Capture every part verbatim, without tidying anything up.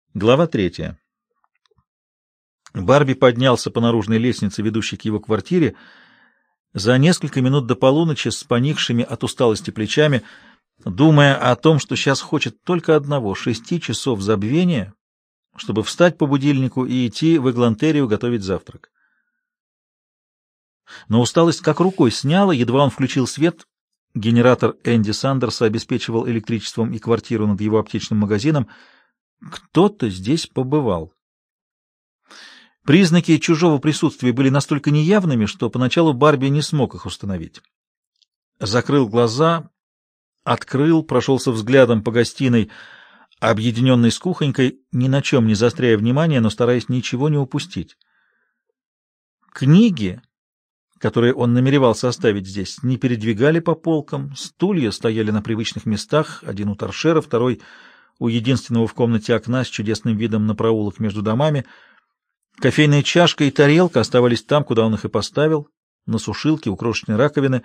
Глава третья. Барби поднялся по наружной лестнице, ведущей к его квартире, за несколько минут до полуночи с поникшими от усталости плечами, думая о том, что сейчас хочет только одного — шести часов забвения, чтобы встать по будильнику и идти в Эглантерию готовить завтрак. Но усталость как рукой сняла, едва он включил свет. Генератор Энди Сандерса обеспечивал электричеством и квартиру над его аптечным магазином. Кто-то здесь побывал. Признаки чужого присутствия были настолько неявными, что поначалу Барби не смог их установить. Закрыл глаза, открыл, прошелся взглядом по гостиной, объединенной с кухонькой, ни на чем не заостряя внимания, но стараясь ничего не упустить. Книги, которые он намеревался оставить здесь, не передвигали по полкам, стулья стояли на привычных местах, один у торшера, второй у единственного в комнате окна с чудесным видом на проулок между домами. Кофейная чашка и тарелка оставались там, куда он их и поставил, на сушилке у крошечной раковины.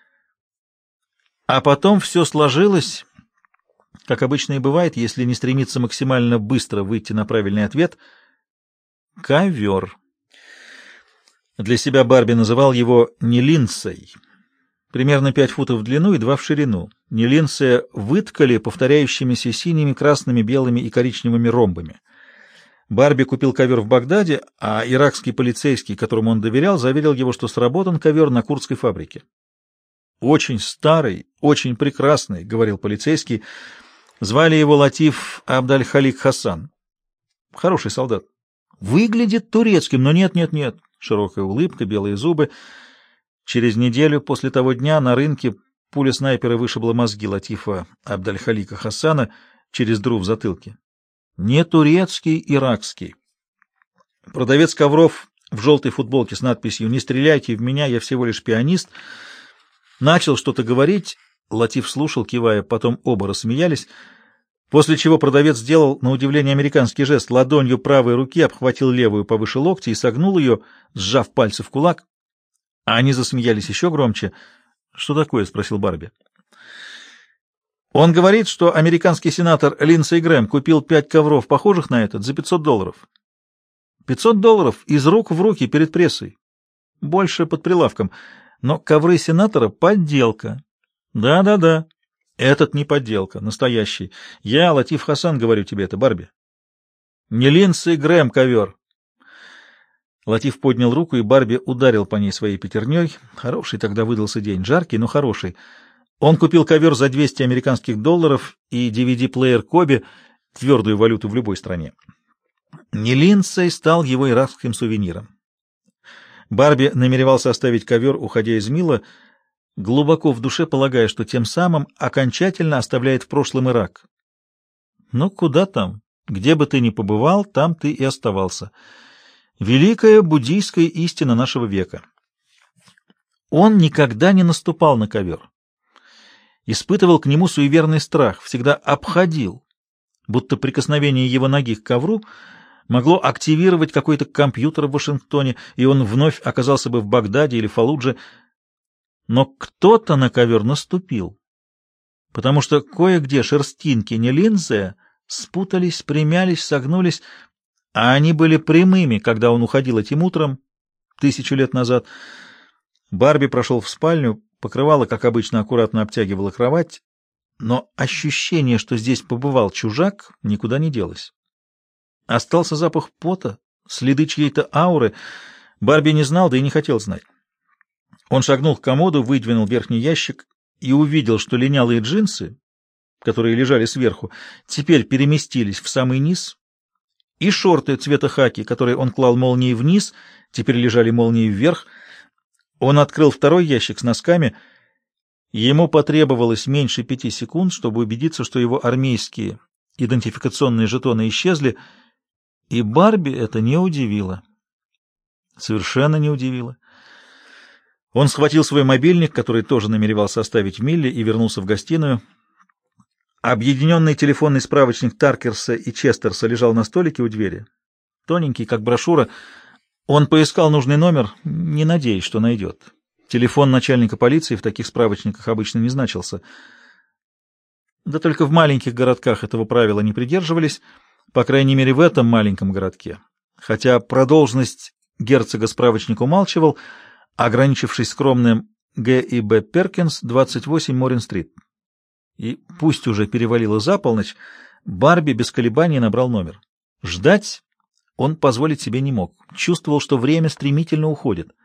А потом все сложилось, как обычно и бывает, если не стремиться максимально быстро выйти на правильный ответ. Ковер. Для себя Барби называл его не Линдсей. Примерно пять футов в длину и два в ширину. Не Линдсея выткали повторяющимися синими, красными, белыми и коричневыми ромбами. Барби купил ковер в Багдаде, а иракский полицейский, которому он доверял, заверил его, что сработан ковер на курдской фабрике. «Очень старый, очень прекрасный», — говорил полицейский. Звали его Латиф Абдаль-Халик Хасан. Хороший солдат. Выглядит турецким, но нет, нет, нет. Широкая улыбка, белые зубы. Через неделю после того дня на рынке пуля снайпера вышибла мозги Латифа Абдаль-Халика Хасана через дыру в затылке. Не турецкий, иракский. Продавец ковров в желтой футболке с надписью «Не стреляйте в меня, я всего лишь пианист» начал что-то говорить. Латиф слушал, кивая, потом оба рассмеялись, после чего продавец сделал, на удивление, американский жест, ладонью правой руки обхватил левую повыше локтя и согнул ее, сжав пальцы в кулак. А они засмеялись еще громче. «Что такое?» — спросил Барби. Он говорит, что американский сенатор Линдсей Грэм купил пять ковров, похожих на этот, за пятьсот долларов. пятьсот долларов из рук в руки перед прессой. Больше под прилавком. Но ковры сенатора — подделка. Да-да-да. Этот не подделка, настоящий. Я, Латиф Хасан, говорю тебе это, Барби. Не Линдсей Грэм ковер. Латиф поднял руку, и Барби ударил по ней своей пятерней. Хороший тогда выдался день, жаркий, но хороший. Он купил ковер за двести американских долларов и ди ви ди-плеер Коби, твердую валюту в любой стране. Не Линдсей стал его иракским сувениром. Барби намеревался оставить ковер, уходя из Мила, глубоко в душе полагая, что тем самым окончательно оставляет в прошлом Ирак. Но куда там? Где бы ты ни побывал, там ты и оставался. Великая буддийская истина нашего века. Он никогда не наступал на ковер. Испытывал к нему суеверный страх, всегда обходил, будто прикосновение его ноги к ковру могло активировать какой-то компьютер в Вашингтоне, и он вновь оказался бы в Багдаде или Фаллудже. Но кто-то на ковер наступил, потому что кое-где шерстинки не Линдсея спутались, примялись, согнулись, а они были прямыми, когда он уходил этим утром, тысячу лет назад. Барби прошел в спальню, покрывало, как обычно, аккуратно обтягивало кровать, но ощущение, что здесь побывал чужак, никуда не делось. Остался запах пота, следы чьей-то ауры. Барби не знал, да и не хотел знать. Он шагнул к комоду, выдвинул верхний ящик и увидел, что линялые джинсы, которые лежали сверху, теперь переместились в самый низ, и шорты цвета хаки, которые он клал молнией вниз, теперь лежали молнией вверх. Он открыл второй ящик с носками. Ему потребовалось меньше пяти секунд, чтобы убедиться, что его армейские идентификационные жетоны исчезли, и Барби это не удивило. Совершенно не удивило. Он схватил свой мобильник, который тоже намеревался оставить в Милле, и вернулся в гостиную. Объединенный телефонный справочник Таркерса и Честерса лежал на столике у двери. Тоненький, как брошюра. Он поискал нужный номер, не надеясь, что найдет. Телефон начальника полиции в таких справочниках обычно не значился. Да только в маленьких городках этого правила не придерживались. По крайней мере, в этом маленьком городке. Хотя про должность герцога справочник умалчивал, ограничившись скромным Г. и Б. Перкинс, двадцать восемь Морин-стрит. И пусть уже перевалило за полночь, Барби без колебаний набрал номер. Ждать он позволить себе не мог. Чувствовал, что время стремительно уходит.